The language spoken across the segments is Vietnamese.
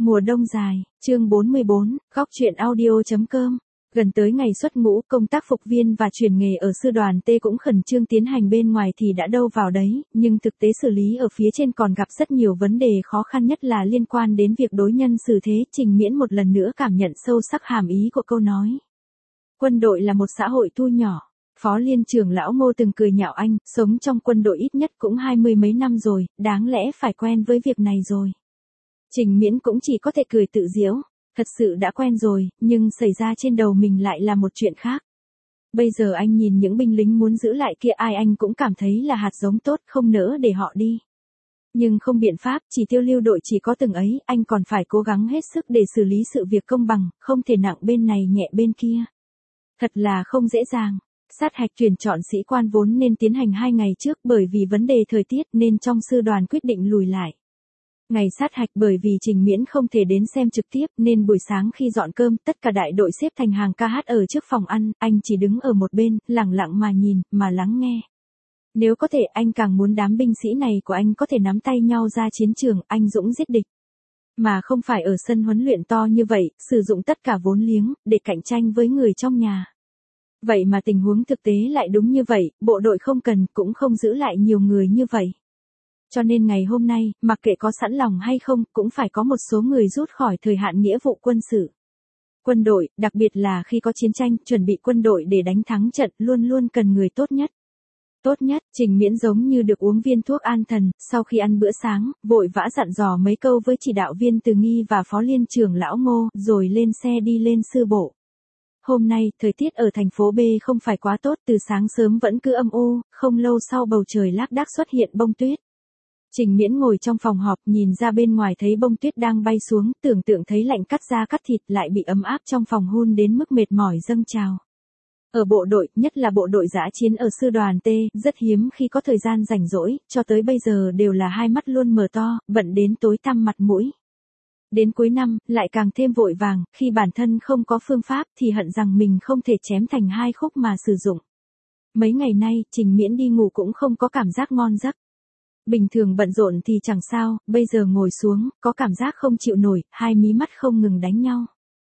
Mùa đông dài, chương 44, góc truyện audio.com. Gần tới ngày xuất ngũ, công tác phục viên và chuyển nghề ở sư đoàn T cũng khẩn trương tiến hành, bên ngoài thì đã đâu vào đấy, nhưng thực tế xử lý ở phía trên còn gặp rất nhiều vấn đề, khó khăn nhất là liên quan đến việc đối nhân xử thế. Trình Miễn một lần nữa cảm nhận sâu sắc hàm ý của câu nói. Quân đội là một xã hội thu nhỏ. Phó Liên trưởng lão Ngô từng cười nhạo anh, sống trong quân đội ít nhất cũng 20 mấy năm rồi, đáng lẽ phải quen với việc này rồi. Trình Miễn cũng chỉ có thể cười tự giễu, thật sự đã quen rồi, nhưng xảy ra trên đầu mình lại là một chuyện khác. Bây giờ anh nhìn những binh lính muốn giữ lại kia, ai anh cũng cảm thấy là hạt giống tốt, không nỡ để họ đi. Nhưng không biện pháp, chỉ tiêu lưu đội chỉ có từng ấy, anh còn phải cố gắng hết sức để xử lý sự việc công bằng, không thể nặng bên này nhẹ bên kia. Thật là không dễ dàng. Sát hạch tuyển chọn sĩ quan vốn nên tiến hành 2 ngày trước, bởi vì vấn đề thời tiết nên trong sư đoàn quyết định lùi lại. Ngày sát hạch bởi vì Trình Miễn không thể đến xem trực tiếp nên buổi sáng khi dọn cơm, tất cả đại đội xếp thành hàng ca hát ở trước phòng ăn, anh chỉ đứng ở một bên, lặng lặng mà nhìn, mà lắng nghe. Nếu có thể anh càng muốn đám binh sĩ này của anh có thể nắm tay nhau ra chiến trường, anh dũng giết địch. Mà không phải ở sân huấn luyện to như vậy, sử dụng tất cả vốn liếng, để cạnh tranh với người trong nhà. Vậy mà tình huống thực tế lại đúng như vậy, bộ đội không cần, cũng không giữ lại nhiều người như vậy. Cho nên ngày hôm nay, mặc kệ có sẵn lòng hay không, cũng phải có một số người rút khỏi thời hạn nghĩa vụ quân sự. Quân đội, đặc biệt là khi có chiến tranh, chuẩn bị quân đội để đánh thắng trận, luôn luôn cần người tốt nhất. Tốt nhất, Trình Miễn giống như được uống viên thuốc an thần, sau khi ăn bữa sáng, vội vã dặn dò mấy câu với chỉ đạo viên Từ Nghi và Phó Liên trưởng lão Ngô, rồi lên xe đi lên sư bộ. Hôm nay, thời tiết ở thành phố B không phải quá tốt, từ sáng sớm vẫn cứ âm u, không lâu sau bầu trời lác đác xuất hiện bông tuyết. Trình Miễn ngồi trong phòng họp, nhìn ra bên ngoài thấy bông tuyết đang bay xuống, tưởng tượng thấy lạnh cắt da cắt thịt, lại bị ấm áp trong phòng hun đến mức mệt mỏi dâng trào. Ở bộ đội, nhất là bộ đội dã chiến ở sư đoàn T, rất hiếm khi có thời gian rảnh rỗi, cho tới bây giờ đều là hai mắt luôn mở to, bận đến tối tăm mặt mũi. Đến cuối năm, lại càng thêm vội vàng, khi bản thân không có phương pháp thì hận rằng mình không thể chém thành hai khúc mà sử dụng. Mấy ngày nay, Trình Miễn đi ngủ cũng không có cảm giác ngon giấc. Bình thường bận rộn thì chẳng sao, bây giờ ngồi xuống, có cảm giác không chịu nổi, hai mí mắt không ngừng đánh nhau.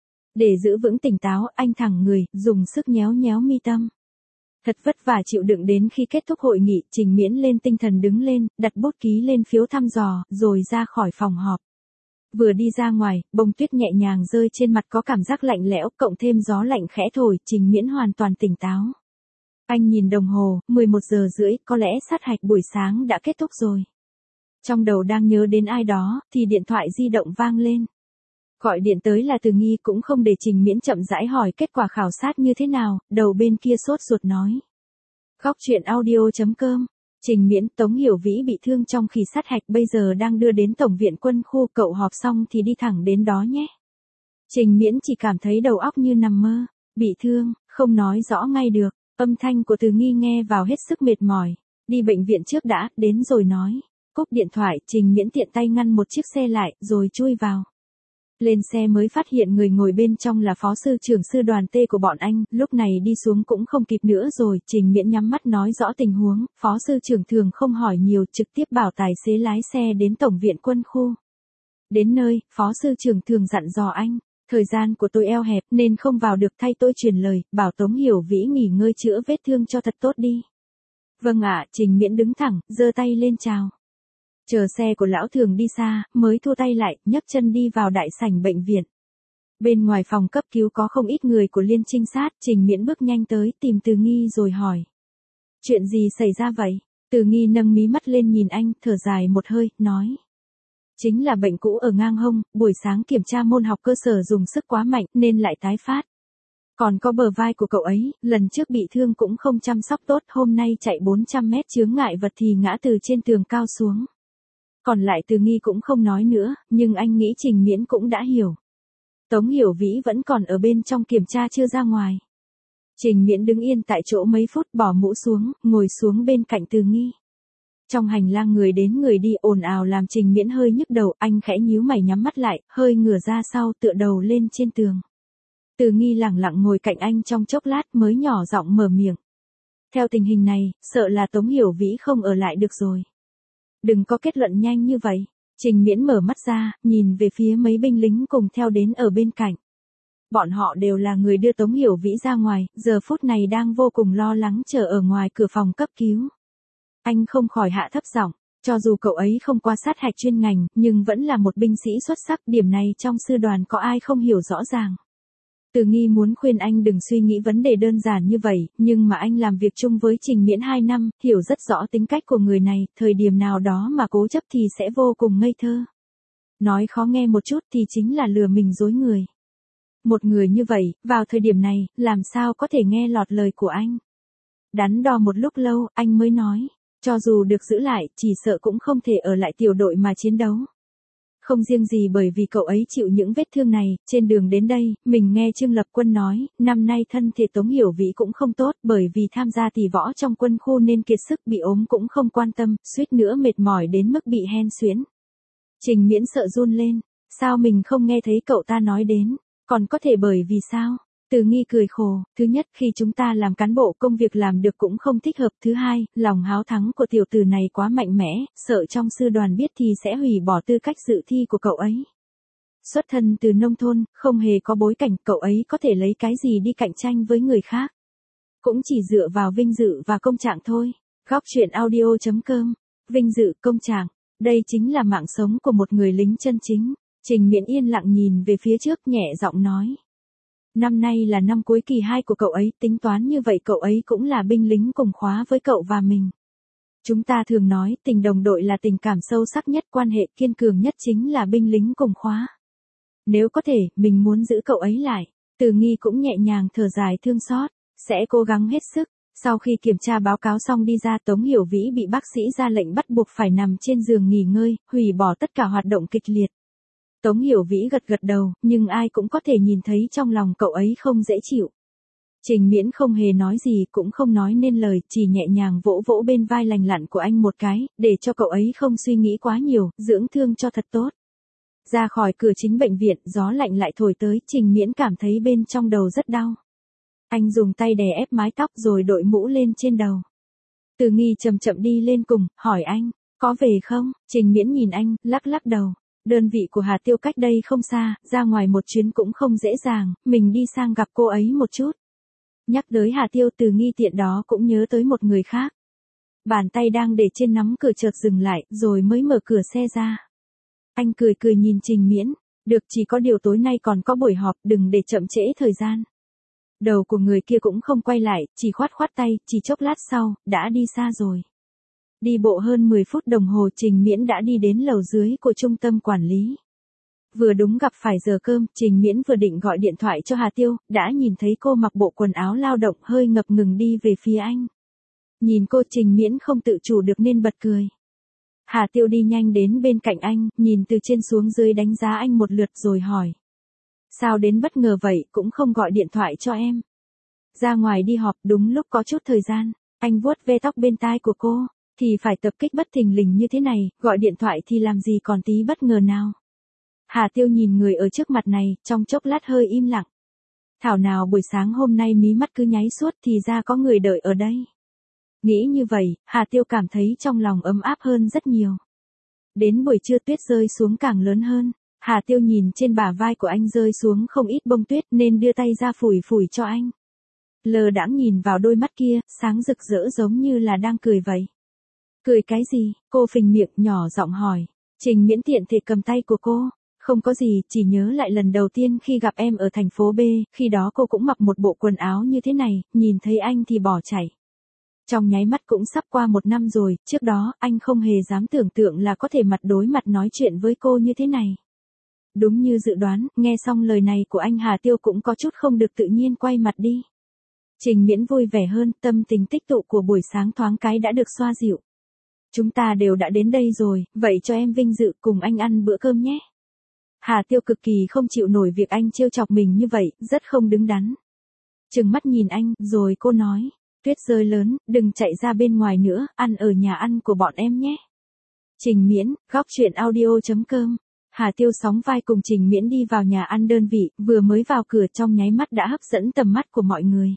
Để giữ vững tỉnh táo, anh thẳng người, dùng sức nhéo nhéo mi tâm. Thật vất vả chịu đựng đến khi kết thúc hội nghị, Trình Miễn lên tinh thần đứng lên, đặt bút ký lên phiếu thăm dò, rồi ra khỏi phòng họp. Vừa đi ra ngoài, bông tuyết nhẹ nhàng rơi trên mặt, có cảm giác lạnh lẽo, cộng thêm gió lạnh khẽ thổi, Trình Miễn hoàn toàn tỉnh táo. Anh nhìn đồng hồ, 11 giờ rưỡi, có lẽ sát hạch buổi sáng đã kết thúc rồi. Trong đầu đang nhớ đến ai đó, thì điện thoại di động vang lên. Gọi điện tới là Từ Nghi, cũng không để Trình Miễn chậm rãi hỏi kết quả khảo sát như thế nào, đầu bên kia sốt ruột nói. Góc truyện audio.com. Trình Miễn, Tống Hiểu Vĩ bị thương trong khi sát hạch, bây giờ đang đưa đến Tổng viện quân khu, cậu họp xong thì đi thẳng đến đó nhé. Trình Miễn chỉ cảm thấy đầu óc như nằm mơ, bị thương, không nói rõ ngay được, âm thanh của Từ Nghi nghe vào hết sức mệt mỏi, đi bệnh viện trước đã, đến rồi nói. Cúp điện thoại, Trình Miễn tiện tay ngăn một chiếc xe lại, rồi chui vào. Lên xe mới phát hiện người ngồi bên trong là phó sư trưởng sư đoàn T của bọn anh, lúc này đi xuống cũng không kịp nữa rồi, Trình Miễn nhắm mắt nói rõ tình huống, phó sư trưởng thường không hỏi nhiều, trực tiếp bảo tài xế lái xe đến Tổng viện quân khu. Đến nơi, phó sư trưởng thường dặn dò anh, thời gian của tôi eo hẹp nên không vào được, thay tôi truyền lời, bảo Tống Hiểu Vĩ nghỉ ngơi chữa vết thương cho thật tốt đi. Vâng ạ, Trình Miễn đứng thẳng, giơ tay lên chào. Chờ xe của lão thường đi xa, mới thu tay lại, nhấc chân đi vào đại sảnh bệnh viện. Bên ngoài phòng cấp cứu có không ít người của liên trinh sát, Trình Miễn bước nhanh tới, tìm Từ Nghi rồi hỏi. Chuyện gì xảy ra vậy? Từ Nghi nâng mí mắt lên nhìn anh, thở dài một hơi, nói. Chính là bệnh cũ ở ngang hông, buổi sáng kiểm tra môn học cơ sở dùng sức quá mạnh, nên lại tái phát. Còn có bờ vai của cậu ấy, lần trước bị thương cũng không chăm sóc tốt, hôm nay chạy 400 mét chướng ngại vật thì ngã từ trên tường cao xuống. Còn lại Từ Nghi cũng không nói nữa, nhưng anh nghĩ Trình Miễn cũng đã hiểu. Tống Hiểu Vĩ vẫn còn ở bên trong kiểm tra chưa ra ngoài. Trình Miễn đứng yên tại chỗ mấy phút, bỏ mũ xuống, ngồi xuống bên cạnh Từ Nghi. Trong hành lang người đến người đi ồn ào làm Trình Miễn hơi nhức đầu, anh khẽ nhíu mày nhắm mắt lại, hơi ngửa ra sau tựa đầu lên trên tường. Từ Nghi lẳng lặng ngồi cạnh anh trong chốc lát mới nhỏ giọng mở miệng. Theo tình hình này, sợ là Tống Hiểu Vĩ không ở lại được rồi. Đừng có kết luận nhanh như vậy. Trình Miễn mở mắt ra, nhìn về phía mấy binh lính cùng theo đến ở bên cạnh. Bọn họ đều là người đưa Tống Hiểu Vĩ ra ngoài, giờ phút này đang vô cùng lo lắng chờ ở ngoài cửa phòng cấp cứu. Anh không khỏi hạ thấp giọng, cho dù cậu ấy không qua sát hạch chuyên ngành, nhưng vẫn là một binh sĩ xuất sắc, điểm này trong sư đoàn có ai không hiểu rõ ràng. Từ Nghi muốn khuyên anh đừng suy nghĩ vấn đề đơn giản như vậy, nhưng mà anh làm việc chung với Trình Miễn 2 năm, hiểu rất rõ tính cách của người này, thời điểm nào đó mà cố chấp thì sẽ vô cùng ngây thơ. Nói khó nghe một chút thì chính là lừa mình dối người. Một người như vậy, vào thời điểm này, làm sao có thể nghe lọt lời của anh? Đắn đo một lúc lâu, anh mới nói, cho dù được giữ lại, chỉ sợ cũng không thể ở lại tiểu đội mà chiến đấu. Không riêng gì bởi vì cậu ấy chịu những vết thương này, trên đường đến đây, mình nghe Trương Lập Quân nói, năm nay thân thể Tống Hiểu Vĩ cũng không tốt, bởi vì tham gia tỷ võ trong quân khu nên kiệt sức, bị ốm cũng không quan tâm, suýt nữa mệt mỏi đến mức bị hen suyễn. Trình Miễn sợ run lên, sao mình không nghe thấy cậu ta nói đến, còn có thể bởi vì sao? Từ Nghi cười khổ, thứ nhất khi chúng ta làm cán bộ công việc làm được cũng không thích hợp, thứ hai, lòng háo thắng của tiểu tử này quá mạnh mẽ, sợ trong sư đoàn biết thì sẽ hủy bỏ tư cách dự thi của cậu ấy. Xuất thân từ nông thôn, không hề có bối cảnh, cậu ấy có thể lấy cái gì đi cạnh tranh với người khác. Cũng chỉ dựa vào vinh dự và công trạng thôi. Góc truyện audio.com, vinh dự, công trạng, đây chính là mạng sống của một người lính chân chính. Trình Miễn yên lặng nhìn về phía trước nhẹ giọng nói. Năm nay là năm cuối kỳ 2 của cậu ấy, tính toán như vậy cậu ấy cũng là binh lính cùng khóa với cậu và mình. Chúng ta thường nói tình đồng đội là tình cảm sâu sắc nhất, quan hệ kiên cường nhất chính là binh lính cùng khóa. Nếu có thể, mình muốn giữ cậu ấy lại. Từ Nghi cũng nhẹ nhàng thở dài thương xót, sẽ cố gắng hết sức. Sau khi kiểm tra báo cáo xong đi ra, Tống Hiểu Vĩ bị bác sĩ ra lệnh bắt buộc phải nằm trên giường nghỉ ngơi, hủy bỏ tất cả hoạt động kịch liệt. Tống Hiểu Vĩ gật gật đầu, nhưng ai cũng có thể nhìn thấy trong lòng cậu ấy không dễ chịu. Trình Miễn không hề nói gì, cũng không nói nên lời, chỉ nhẹ nhàng vỗ vỗ bên vai lành lặn của anh một cái, để cho cậu ấy không suy nghĩ quá nhiều, dưỡng thương cho thật tốt. Ra khỏi cửa chính bệnh viện, gió lạnh lại thổi tới, Trình Miễn cảm thấy bên trong đầu rất đau. Anh dùng tay đè ép mái tóc rồi đội mũ lên trên đầu. Từ Nghi chậm chậm đi lên cùng, hỏi anh, có về không? Trình Miễn nhìn anh, lắc lắc đầu. Đơn vị của Hà Tiêu cách đây không xa, ra ngoài một chuyến cũng không dễ dàng, mình đi sang gặp cô ấy một chút. Nhắc tới Hà Tiêu, Từ Nghi tiện đó cũng nhớ tới một người khác. Bàn tay đang để trên nắm cửa chợt dừng lại, rồi mới mở cửa xe ra. Anh cười cười nhìn Trình Miễn, được, chỉ có điều tối nay còn có buổi họp, đừng để chậm trễ thời gian. Đầu của người kia cũng không quay lại, chỉ khoát khoát tay, chỉ chốc lát sau, đã đi xa rồi. Đi bộ hơn 10 phút đồng hồ, Trình Miễn đã đi đến lầu dưới của trung tâm quản lý. Vừa đúng gặp phải giờ cơm, Trình Miễn vừa định gọi điện thoại cho Hà Tiêu, đã nhìn thấy cô mặc bộ quần áo lao động hơi ngập ngừng đi về phía anh. Nhìn cô, Trình Miễn không tự chủ được nên bật cười. Hà Tiêu đi nhanh đến bên cạnh anh, nhìn từ trên xuống dưới đánh giá anh một lượt rồi hỏi. Sao đến bất ngờ vậy, cũng không gọi điện thoại cho em. Ra ngoài đi họp, đúng lúc có chút thời gian. Anh vuốt ve tóc bên tai của cô. Thì phải tập kích bất thình lình như thế này, gọi điện thoại thì làm gì còn tí bất ngờ nào. Hà Tiêu nhìn người ở trước mặt này, trong chốc lát hơi im lặng. Thảo nào buổi sáng hôm nay mí mắt cứ nháy suốt thì ra có người đợi ở đây. Nghĩ như vậy, Hà Tiêu cảm thấy trong lòng ấm áp hơn rất nhiều. Đến buổi trưa tuyết rơi xuống càng lớn hơn. Hà Tiêu nhìn trên bả vai của anh rơi xuống không ít bông tuyết nên đưa tay ra phủi phủi cho anh. Lờ đãng nhìn vào đôi mắt kia, sáng rực rỡ giống như là đang cười vậy. Cười cái gì? Cô phình miệng nhỏ giọng hỏi. Trình Miễn tiện thể cầm tay của cô. Không có gì, chỉ nhớ lại lần đầu tiên khi gặp em ở thành phố B, khi đó cô cũng mặc một bộ quần áo như thế này, nhìn thấy anh thì bỏ chạy. Trong nháy mắt cũng sắp qua 1 năm rồi, trước đó anh không hề dám tưởng tượng là có thể mặt đối mặt nói chuyện với cô như thế này. Đúng như dự đoán, nghe xong lời này của anh, Hà Tiêu cũng có chút không được tự nhiên quay mặt đi. Trình Miễn vui vẻ hơn, tâm tình tích tụ của buổi sáng thoáng cái đã được xoa dịu. Chúng ta đều đã đến đây rồi, vậy cho em vinh dự cùng anh ăn bữa cơm nhé. Hà Tiêu cực kỳ không chịu nổi việc anh trêu chọc mình như vậy, rất không đứng đắn. Trừng mắt nhìn anh, rồi cô nói, tuyết rơi lớn, đừng chạy ra bên ngoài nữa, ăn ở nhà ăn của bọn em nhé. Trình Miễn, góc truyện audio.com. Hà Tiêu sóng vai cùng Trình Miễn đi vào nhà ăn đơn vị, vừa mới vào cửa trong nháy mắt đã hấp dẫn tầm mắt của mọi người.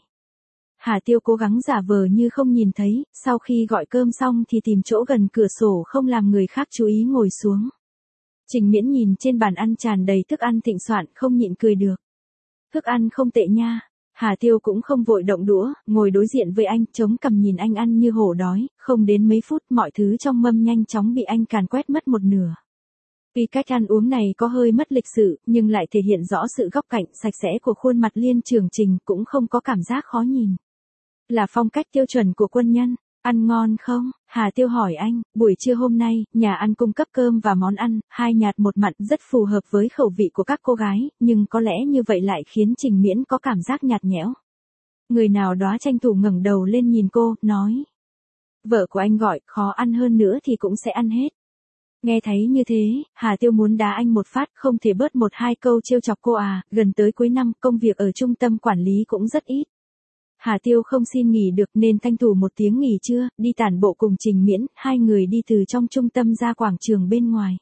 Hà Tiêu cố gắng giả vờ như không nhìn thấy, sau khi gọi cơm xong thì tìm chỗ gần cửa sổ không làm người khác chú ý ngồi xuống. Trình Miễn nhìn trên bàn ăn tràn đầy thức ăn thịnh soạn không nhịn cười được. Thức ăn không tệ nha. Hà Tiêu cũng không vội động đũa, ngồi đối diện với anh, chống cằm nhìn anh ăn như hổ đói, không đến mấy phút mọi thứ trong mâm nhanh chóng bị anh càn quét mất một nửa. Vì cách ăn uống này có hơi mất lịch sự, nhưng lại thể hiện rõ sự góc cạnh sạch sẽ của khuôn mặt Liên Trường Trình, cũng không có cảm giác khó nhìn. Là phong cách tiêu chuẩn của quân nhân. Ăn ngon không? Hà Tiêu hỏi anh, buổi trưa hôm nay, nhà ăn cung cấp cơm và món ăn, hai nhạt một mặn, rất phù hợp với khẩu vị của các cô gái, nhưng có lẽ như vậy lại khiến Trình Miễn có cảm giác nhạt nhẽo. Người nào đó tranh thủ ngẩng đầu lên nhìn cô, nói. Vợ của anh gọi, khó ăn hơn nữa thì cũng sẽ ăn hết. Nghe thấy như thế, Hà Tiêu muốn đá anh một phát, không thể bớt một hai câu trêu chọc cô à, gần tới cuối năm, công việc ở trung tâm quản lý cũng rất ít. Hà Tiêu không xin nghỉ được nên tranh thủ một tiếng nghỉ trưa, đi tản bộ cùng Trình Miễn, hai người đi từ trong trung tâm ra quảng trường bên ngoài.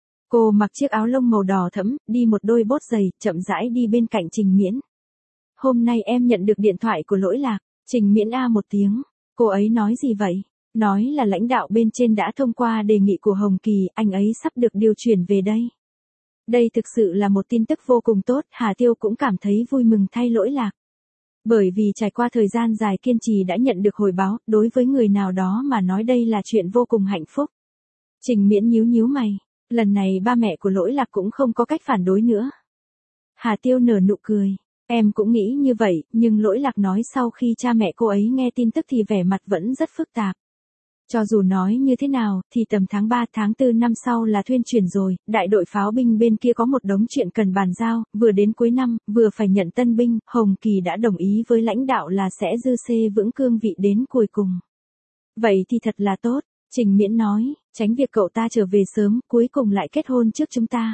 Cô mặc chiếc áo lông màu đỏ thẫm, đi một đôi bốt giày, chậm rãi đi bên cạnh Trình Miễn. Hôm nay em nhận được điện thoại của Lỗi Lạc. Trình Miễn a một tiếng. Cô ấy nói gì vậy? Nói là lãnh đạo bên trên đã thông qua đề nghị của Hồng Kỳ, anh ấy sắp được điều chuyển về đây. Đây thực sự là một tin tức vô cùng tốt, Hà Tiêu cũng cảm thấy vui mừng thay Lỗi Lạc. Bởi vì trải qua thời gian dài kiên trì đã nhận được hồi báo, đối với người nào đó mà nói đây là chuyện vô cùng hạnh phúc. Trình Miễn nhíu nhíu mày, lần này ba mẹ của Lỗi Lạc cũng không có cách phản đối nữa. Hà Tiêu nở nụ cười, em cũng nghĩ như vậy, nhưng Lỗi Lạc nói sau khi cha mẹ cô ấy nghe tin tức thì vẻ mặt vẫn rất phức tạp. Cho dù nói như thế nào, thì tầm tháng 3 tháng 4 năm sau là thuyên chuyển rồi, đại đội pháo binh bên kia có một đống chuyện cần bàn giao, vừa đến cuối năm, vừa phải nhận tân binh, Hồng Kỳ đã đồng ý với lãnh đạo là sẽ dư xê vững cương vị đến cuối cùng. Vậy thì thật là tốt, Trình Miễn nói, tránh việc cậu ta trở về sớm, cuối cùng lại kết hôn trước chúng ta.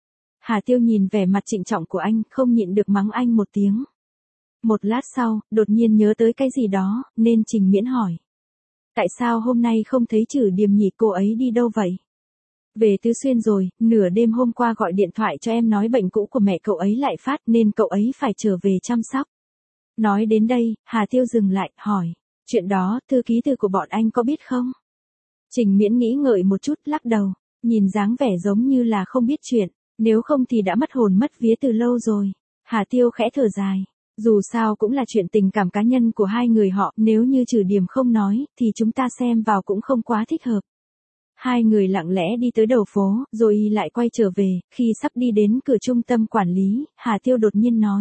Hà Tiêu nhìn vẻ mặt trịnh trọng của anh, không nhịn được mắng anh một tiếng. Một lát sau, đột nhiên nhớ tới cái gì đó, nên Trình Miễn hỏi. Tại sao hôm nay không thấy Trử Điềm nhỉ, cô ấy đi đâu vậy? Về Tứ Xuyên rồi, nửa đêm hôm qua gọi điện thoại cho em nói bệnh cũ của mẹ cậu ấy lại phát nên cậu ấy phải trở về chăm sóc. Nói đến đây, Hà Tiêu dừng lại, hỏi. Chuyện đó, thư ký từ của bọn anh có biết không? Trình Miễn nghĩ ngợi một chút, lắc đầu, nhìn dáng vẻ giống như là không biết chuyện, nếu không thì đã mất hồn mất vía từ lâu rồi. Hà Tiêu khẽ thở dài. Dù sao cũng là chuyện tình cảm cá nhân của hai người họ, nếu như Trử Điềm không nói, thì chúng ta xem vào cũng không quá thích hợp. Hai người lặng lẽ đi tới đầu phố, rồi lại quay trở về, khi sắp đi đến cửa trung tâm quản lý, Hà Tiêu đột nhiên nói.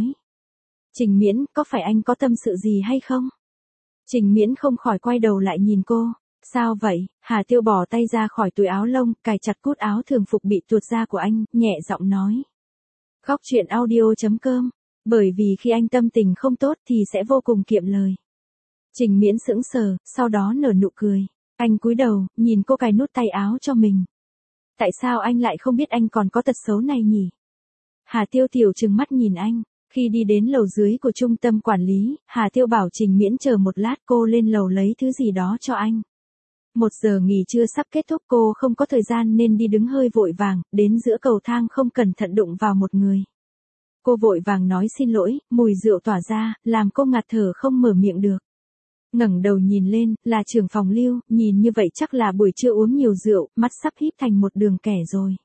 Trình Miễn, có phải anh có tâm sự gì hay không? Trình Miễn không khỏi quay đầu lại nhìn cô. Sao vậy? Hà Tiêu bỏ tay ra khỏi túi áo lông, cài chặt cúc áo thường phục bị tuột ra của anh, nhẹ giọng nói. Góc truyện audio.com. Bởi vì khi anh tâm tình không tốt thì sẽ vô cùng kiệm lời. Trình Miễn sững sờ, sau đó nở nụ cười. Anh cúi đầu, nhìn cô cài nút tay áo cho mình. Tại sao anh lại không biết anh còn có tật xấu này nhỉ? Hà Tiêu tiểu trừng mắt nhìn anh. Khi đi đến lầu dưới của trung tâm quản lý, Hà Tiêu bảo Trình Miễn chờ một lát, cô lên lầu lấy thứ gì đó cho anh. 1 giờ nghỉ trưa sắp kết thúc, cô không có thời gian nên đi đứng hơi vội vàng, đến giữa cầu thang không cẩn thận đụng vào một người. Cô vội vàng nói xin lỗi, mùi rượu tỏa ra, làm cô ngạt thở không mở miệng được. Ngẩng đầu nhìn lên, là trưởng phòng Lưu, nhìn như vậy chắc là buổi trưa uống nhiều rượu, mắt sắp híp thành một đường kẻ rồi.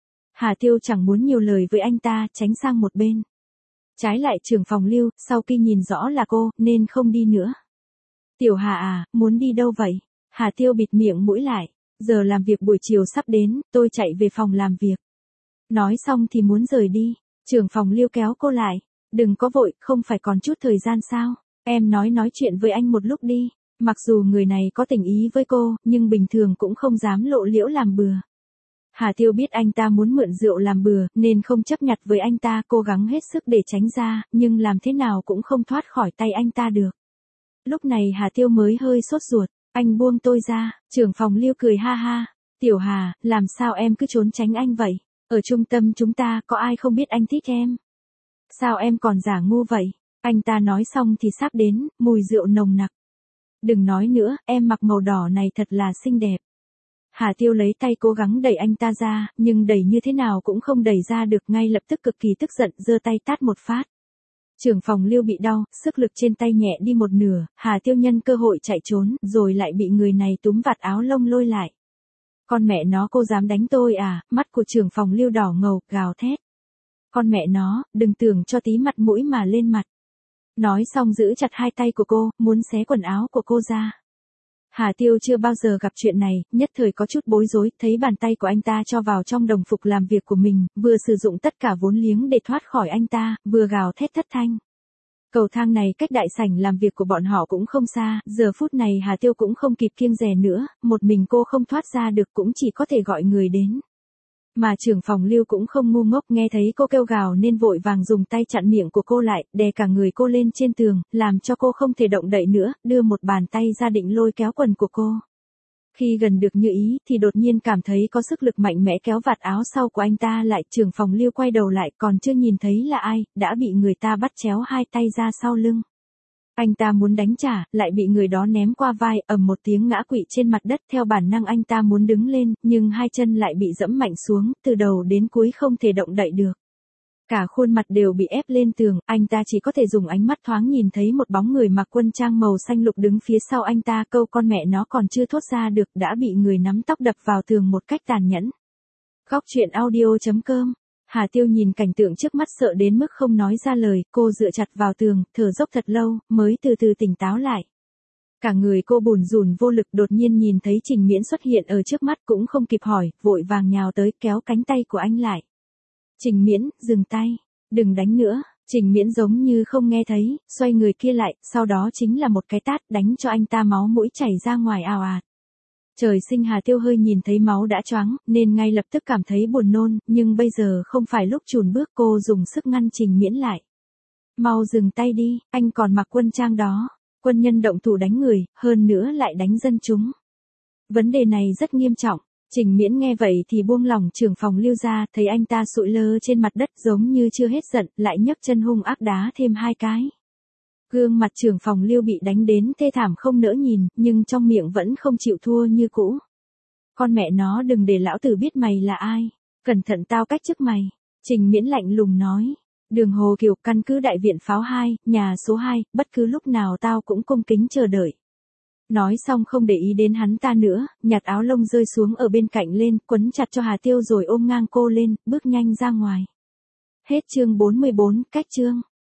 Hà Tiêu chẳng muốn nhiều lời với anh ta, tránh sang một bên. Trái lại trưởng phòng Lưu, sau khi nhìn rõ là cô, nên không đi nữa. Tiểu Hà à, muốn đi đâu vậy? Hà Tiêu bịt miệng mũi lại. Giờ làm việc buổi chiều sắp đến, tôi chạy về phòng làm việc. Nói xong thì muốn rời đi. Trưởng phòng Lưu kéo cô lại. Đừng có vội, không phải còn chút thời gian sao? Em nói chuyện với anh một lúc đi. Mặc dù người này có tình ý với cô, nhưng bình thường cũng không dám lộ liễu làm bừa. Hà Tiêu biết anh ta muốn mượn rượu làm bừa, nên không chấp nhặt với anh ta, cố gắng hết sức để tránh ra, nhưng làm thế nào cũng không thoát khỏi tay anh ta được. Lúc này Hà Tiêu mới hơi sốt ruột. Anh buông tôi ra. Trưởng phòng Lưu cười ha ha. Tiểu Hà, làm sao em cứ trốn tránh anh vậy? Ở trung tâm chúng ta có ai không biết anh thích em? Sao em còn giả ngu vậy? Anh ta nói xong thì sắp đến, mùi rượu nồng nặc. Đừng nói nữa, em mặc màu đỏ này thật là xinh đẹp. Hà Tiêu lấy tay cố gắng đẩy anh ta ra, nhưng đẩy như thế nào cũng không đẩy ra được, ngay lập tức cực kỳ tức giận, giơ tay tát một phát. Trưởng phòng Lưu bị đau, sức lực trên tay nhẹ đi một nửa, Hà Tiêu nhân cơ hội chạy trốn, rồi lại bị người này túm vạt áo lông lôi lại. Con mẹ nó cô dám đánh tôi à, mắt của trưởng phòng Lưu đỏ ngầu, gào thét. Con mẹ nó, đừng tưởng cho tí mặt mũi mà lên mặt. Nói xong giữ chặt hai tay của cô, muốn xé quần áo của cô ra. Hà Tiêu chưa bao giờ gặp chuyện này, nhất thời có chút bối rối, thấy bàn tay của anh ta cho vào trong đồng phục làm việc của mình, vừa sử dụng tất cả vốn liếng để thoát khỏi anh ta, vừa gào thét thất thanh. Cầu thang này cách đại sảnh làm việc của bọn họ cũng không xa, giờ phút này Hà Tiêu cũng không kịp kiêng dè nữa, một mình cô không thoát ra được cũng chỉ có thể gọi người đến. Mà trưởng phòng Lưu cũng không ngu ngốc, nghe thấy cô kêu gào nên vội vàng dùng tay chặn miệng của cô lại, đè cả người cô lên trên tường, làm cho cô không thể động đậy nữa, đưa một bàn tay ra định lôi kéo quần của cô. Khi gần được như ý thì đột nhiên cảm thấy có sức lực mạnh mẽ kéo vạt áo sau của anh ta lại, trưởng phòng Lưu quay đầu lại còn chưa nhìn thấy là ai, đã bị người ta bắt chéo hai tay ra sau lưng. Anh ta muốn đánh trả, lại bị người đó ném qua vai, ầm một tiếng ngã quỵ trên mặt đất, theo bản năng anh ta muốn đứng lên, nhưng hai chân lại bị dẫm mạnh xuống, từ đầu đến cuối không thể động đậy được. Cả khuôn mặt đều bị ép lên tường, anh ta chỉ có thể dùng ánh mắt thoáng nhìn thấy một bóng người mặc quân trang màu xanh lục đứng phía sau anh ta, câu con mẹ nó còn chưa thốt ra được, đã bị người nắm tóc đập vào tường một cách tàn nhẫn. Góc truyện audio.com. Hà Tiêu nhìn cảnh tượng trước mắt sợ đến mức không nói ra lời, cô dựa chặt vào tường, thở dốc thật lâu, mới từ từ tỉnh táo lại. Cả người cô bủn rủn vô lực, đột nhiên nhìn thấy Trình Miễn xuất hiện ở trước mắt cũng không kịp hỏi, vội vàng nhào tới kéo cánh tay của anh lại. Trình Miễn, dừng tay, đừng đánh nữa. Trình Miễn giống như không nghe thấy, xoay người kia lại, sau đó chính là một cái tát đánh cho anh ta máu mũi chảy ra ngoài ào ạt. Trời sinh Hà Tiêu hơi nhìn thấy máu đã choáng, nên ngay lập tức cảm thấy buồn nôn, nhưng bây giờ không phải lúc chùn bước, cô dùng sức ngăn Trình Miễn lại. Mau dừng tay đi, anh còn mặc quân trang đó. Quân nhân động thủ đánh người, hơn nữa lại đánh dân chúng. Vấn đề này rất nghiêm trọng. Trình Miễn nghe vậy thì buông lỏng trưởng phòng Lưu ra, thấy anh ta sụi lơ trên mặt đất giống như chưa hết giận, lại nhấc chân hung ác đá thêm hai cái. Gương mặt trưởng phòng Lưu bị đánh đến thê thảm không nỡ nhìn, nhưng trong miệng vẫn không chịu thua như cũ. Con mẹ nó, đừng để lão tử biết mày là ai. Cẩn thận tao cách chức mày. Trình Miễn lạnh lùng nói. Đường Hồ Kiều, căn cứ Đại viện Pháo 2, nhà số 2, bất cứ lúc nào tao cũng cung kính chờ đợi. Nói xong không để ý đến hắn ta nữa, nhặt áo lông rơi xuống ở bên cạnh lên, quấn chặt cho Hà Tiêu rồi ôm ngang cô lên, bước nhanh ra ngoài. Hết chương 44, cách chương.